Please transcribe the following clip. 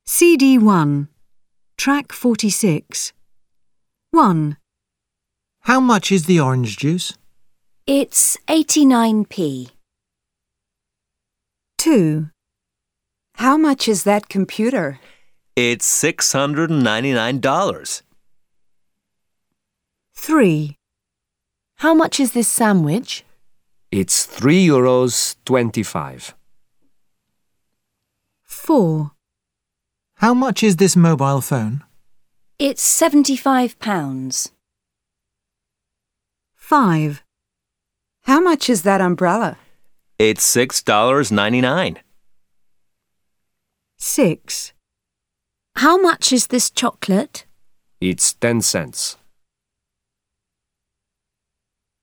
CD1, Track 46. 1. How much is the orange juice? It's 89p. 2. How much is that computer? It's $699. 3. How much is this sandwich? It's €3.25. 4. How much is this mobile phone? It's £75. 5. How much is that umbrella? It's $6.99. 6. How much is this chocolate? It's 10 cents.